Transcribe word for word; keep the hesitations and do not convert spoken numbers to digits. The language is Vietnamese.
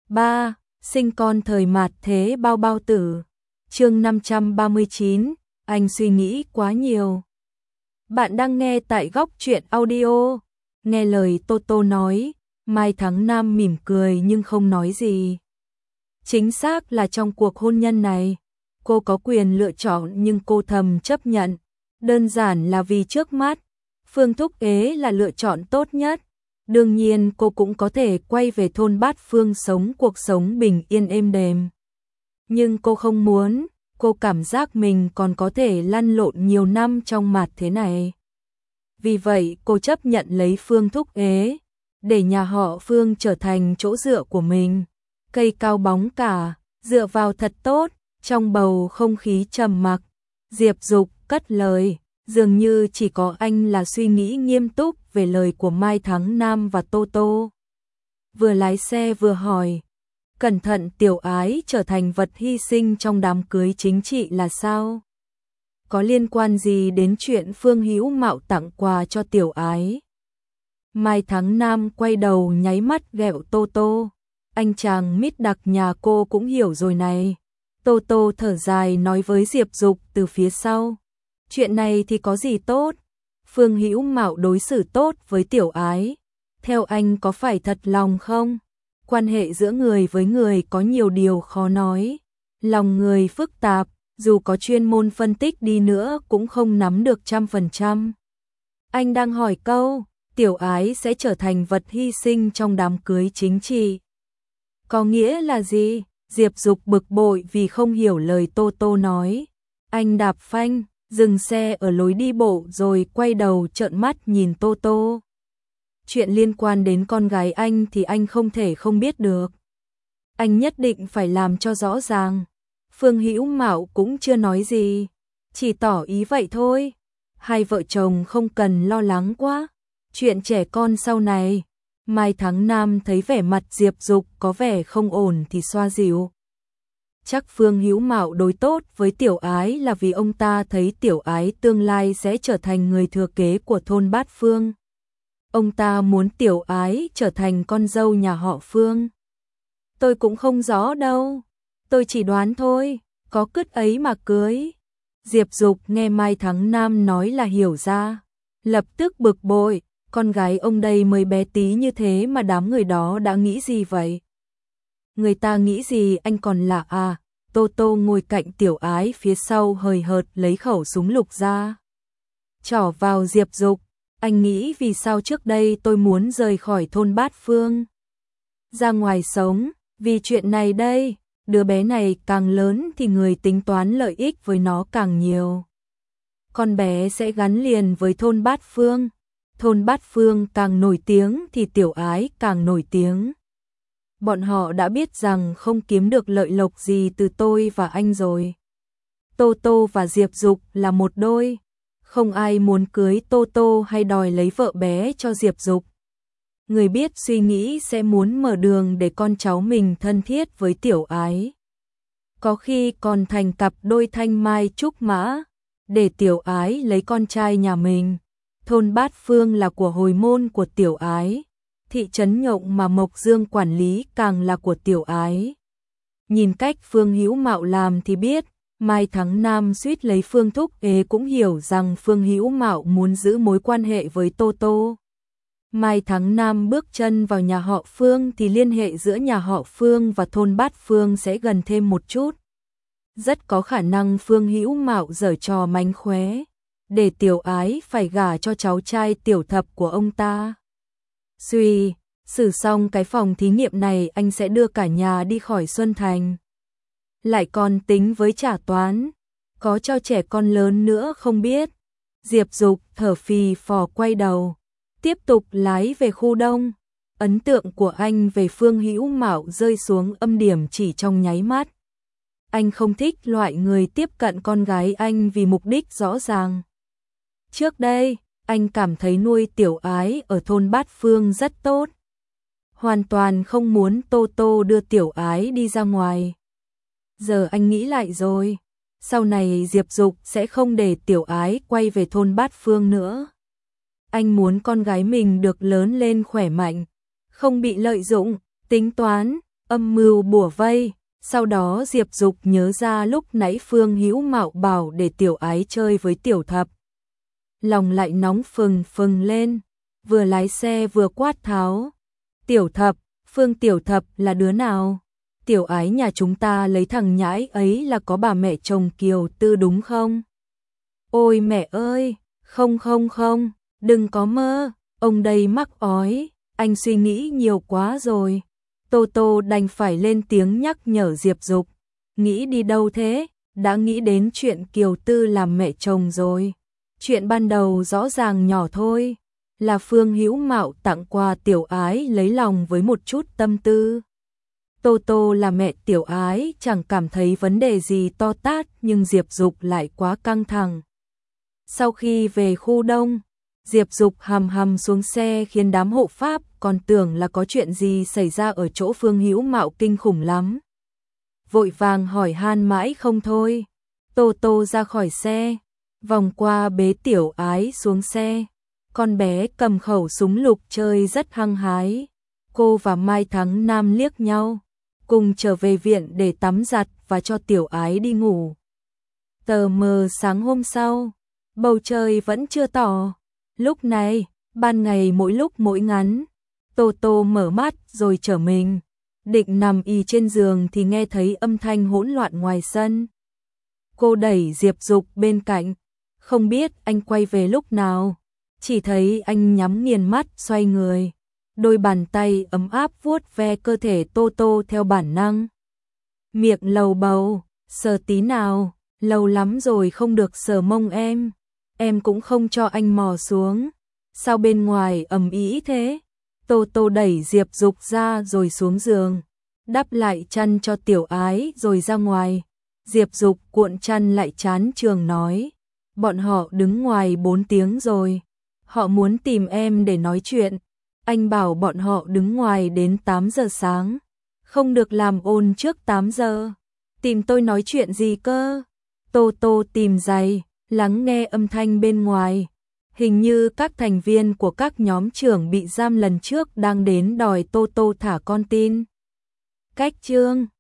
ba. Sinh con thời mạt thế bao bao tử. Chương năm trăm ba mươi chín, anh suy nghĩ quá nhiều. Bạn đang nghe tại Góc Truyện Audio. Nghe lời Toto nói, Mai Thắng Nam mỉm cười nhưng không nói gì. Chính xác là trong cuộc hôn nhân này, cô có quyền lựa chọn nhưng cô thầm chấp nhận. Đơn giản là vì trước mắt, Phương Thúc Ế là lựa chọn tốt nhất. Đương nhiên cô cũng có thể quay về thôn Bát Phương sống cuộc sống bình yên êm đềm. Nhưng cô không muốn, cô cảm giác mình còn có thể lăn lộn nhiều năm trong mặt thế này. Vì vậy cô chấp nhận lấy Phương Thúc Ế, để nhà họ Phương trở thành chỗ dựa của mình. Cây cao bóng cả, dựa vào thật tốt, trong bầu không khí trầm mặc. Diệp Dục cất lời, dường như chỉ có anh là suy nghĩ nghiêm túc về lời của Mai Thắng Nam và Toto. Vừa lái xe vừa hỏi, cẩn thận Tiểu Ái trở thành vật hy sinh trong đám cưới chính trị là sao? Có liên quan gì đến chuyện Phương Hữu Mạo tặng quà cho Tiểu Ái? Mai Thắng Nam quay đầu nháy mắt ghẹo Toto. Anh chàng mít đặc nhà cô cũng hiểu rồi này. Toto thở dài nói với Diệp Dục từ phía sau. Chuyện này thì có gì tốt? Phương Hữu Mạo đối xử tốt với Tiểu Ái. Theo anh có phải thật lòng không? Quan hệ giữa người với người có nhiều điều khó nói. Lòng người phức tạp, dù có chuyên môn phân tích đi nữa cũng không nắm được trăm phần trăm. Anh đang hỏi câu, Tiểu Ái sẽ trở thành vật hy sinh trong đám cưới chính trị. Có nghĩa là gì? Diệp Dục bực bội vì không hiểu lời Toto nói. Anh đạp phanh, dừng xe ở lối đi bộ rồi quay đầu trợn mắt nhìn Toto. Chuyện liên quan đến con gái anh thì anh không thể không biết được. Anh nhất định phải làm cho rõ ràng. Phương Hữu Mạo cũng chưa nói gì, chỉ tỏ ý vậy thôi. Hai vợ chồng không cần lo lắng quá. Chuyện trẻ con sau này. Mai Thắng Nam thấy vẻ mặt Diệp Dục có vẻ không ổn thì xoa dịu. Chắc Phương Hữu Mạo đối tốt với Tiểu Ái là vì ông ta thấy Tiểu Ái tương lai sẽ trở thành người thừa kế của thôn Bát Phương. Ông ta muốn Tiểu Ái trở thành con dâu nhà họ Phương. Tôi cũng không rõ đâu. Tôi chỉ đoán thôi, có cứt ấy mà cưới. Diệp Dục nghe Mai Thắng Nam nói là hiểu ra. Lập tức bực bội, con gái ông đây mới bé tí như thế mà đám người đó đã nghĩ gì vậy? Người ta nghĩ gì anh còn lạ à? Toto ngồi cạnh Tiểu Ái phía sau hời hợt lấy khẩu súng lục ra. Trỏ vào Diệp Dục, anh nghĩ vì sao trước đây tôi muốn rời khỏi thôn Bát Phương. Ra ngoài sống, vì chuyện này đây, đứa bé này càng lớn thì người tính toán lợi ích với nó càng nhiều. Con bé sẽ gắn liền với thôn Bát Phương. Thôn Bát Phương càng nổi tiếng thì Tiểu Ái càng nổi tiếng. Bọn họ đã biết rằng không kiếm được lợi lộc gì từ tôi và anh rồi. Toto và Diệp Dục là một đôi. Không ai muốn cưới Toto hay đòi lấy vợ bé cho Diệp Dục. Người biết suy nghĩ sẽ muốn mở đường để con cháu mình thân thiết với Tiểu Ái. Có khi còn thành cặp đôi thanh mai trúc mã, để Tiểu Ái lấy con trai nhà mình. Thôn Bát Phương là của hồi môn của Tiểu Ái. Thị trấn Nhộng mà Mộc Dương quản lý càng là của Tiểu Ái. Nhìn cách Phương Hữu Mạo làm thì biết, Mai Thắng Nam suýt lấy Phương Thúc Ế cũng hiểu rằng Phương Hữu Mạo muốn giữ mối quan hệ với Toto. Mai Thắng Nam bước chân vào nhà họ Phương thì liên hệ giữa nhà họ Phương và thôn Bát Phương sẽ gần thêm một chút. Rất có khả năng Phương Hữu Mạo giở trò mánh khóe, để Tiểu Ái phải gả cho cháu trai tiểu thập của ông ta. Suy, xử xong cái phòng thí nghiệm này anh sẽ đưa cả nhà đi khỏi Xuân Thành. Lại còn tính với trả toán, có cho trẻ con lớn nữa không biết. Diệp Dục thở phì phò quay đầu, tiếp tục lái về khu đông. Ấn tượng của anh về Phương Hữu Mạo rơi xuống âm điểm chỉ trong nháy mắt. Anh không thích loại người tiếp cận con gái anh vì mục đích rõ ràng. Trước đây, anh cảm thấy nuôi Tiểu Ái ở thôn Bát Phương rất tốt. Hoàn toàn không muốn Toto đưa Tiểu Ái đi ra ngoài. Giờ anh nghĩ lại rồi, sau này Diệp Dục sẽ không để Tiểu Ái quay về thôn Bát Phương nữa. Anh muốn con gái mình được lớn lên khỏe mạnh, không bị lợi dụng, tính toán, âm mưu bủa vây. Sau đó Diệp Dục nhớ ra lúc nãy Phương Hữu Mạo bảo để Tiểu Ái chơi với Tiểu Thập. Lòng lại nóng phừng phừng lên, vừa lái xe vừa quát tháo. Tiểu Thập, Phương Tiểu Thập là đứa nào? Tiểu Ái nhà chúng ta lấy thằng nhãi ấy là có bà mẹ chồng Kiều Tư đúng không? Ôi mẹ ơi, không không không, đừng có mơ, ông đây mắc ói, anh suy nghĩ nhiều quá rồi. Tô Tô đành phải lên tiếng nhắc nhở Diệp Dục. Nghĩ đi đâu thế? Đã nghĩ đến chuyện Kiều Tư làm mẹ chồng rồi. Chuyện ban đầu rõ ràng nhỏ thôi, là Phương Hữu Mạo tặng quà Tiểu Ái lấy lòng với một chút tâm tư. Tô Tô là mẹ Tiểu Ái chẳng cảm thấy vấn đề gì to tát, nhưng Diệp Dục lại quá căng thẳng. Sau khi về khu đông, Diệp Dục hầm hầm xuống xe khiến đám hộ pháp còn tưởng là có chuyện gì xảy ra ở chỗ Phương Hữu Mạo kinh khủng lắm. Vội vàng hỏi han mãi không thôi. Tô Tô ra khỏi xe, vòng qua bế Tiểu Ái xuống xe. Con bé cầm khẩu súng lục chơi rất hăng hái. Cô và Mai Thắng Nam liếc nhau, cùng trở về viện để tắm giặt và cho Tiểu Ái đi ngủ. Tờ mờ sáng hôm sau, bầu trời vẫn chưa tỏ. Lúc này, ban ngày mỗi lúc mỗi ngắn, Tô Tô mở mắt rồi trở mình. Định nằm y trên giường thì nghe thấy âm thanh hỗn loạn ngoài sân. Cô đẩy Diệp Dục bên cạnh, không biết anh quay về lúc nào. Chỉ thấy anh nhắm nghiền mắt xoay người, đôi bàn tay ấm áp vuốt ve cơ thể Tô Tô theo bản năng. Miệng lầu bầu, sờ tí nào, lâu lắm rồi không được sờ mông em. Em cũng không cho anh mò xuống. Sao bên ngoài ầm ĩ thế? Tô Tô đẩy Diệp Dục ra rồi xuống giường, đắp lại chăn cho Tiểu Ái rồi ra ngoài. Diệp Dục cuộn chăn lại chán trường nói, bọn họ đứng ngoài bốn tiếng rồi. Họ muốn tìm em để nói chuyện. Anh bảo bọn họ đứng ngoài đến tám giờ sáng. Không được làm ồn trước tám giờ. Tìm tôi nói chuyện gì cơ? Tô Tô tìm giày, lắng nghe âm thanh bên ngoài. Hình như các thành viên của các nhóm trưởng bị giam lần trước đang đến đòi Tô Tô thả con tin. Cách chương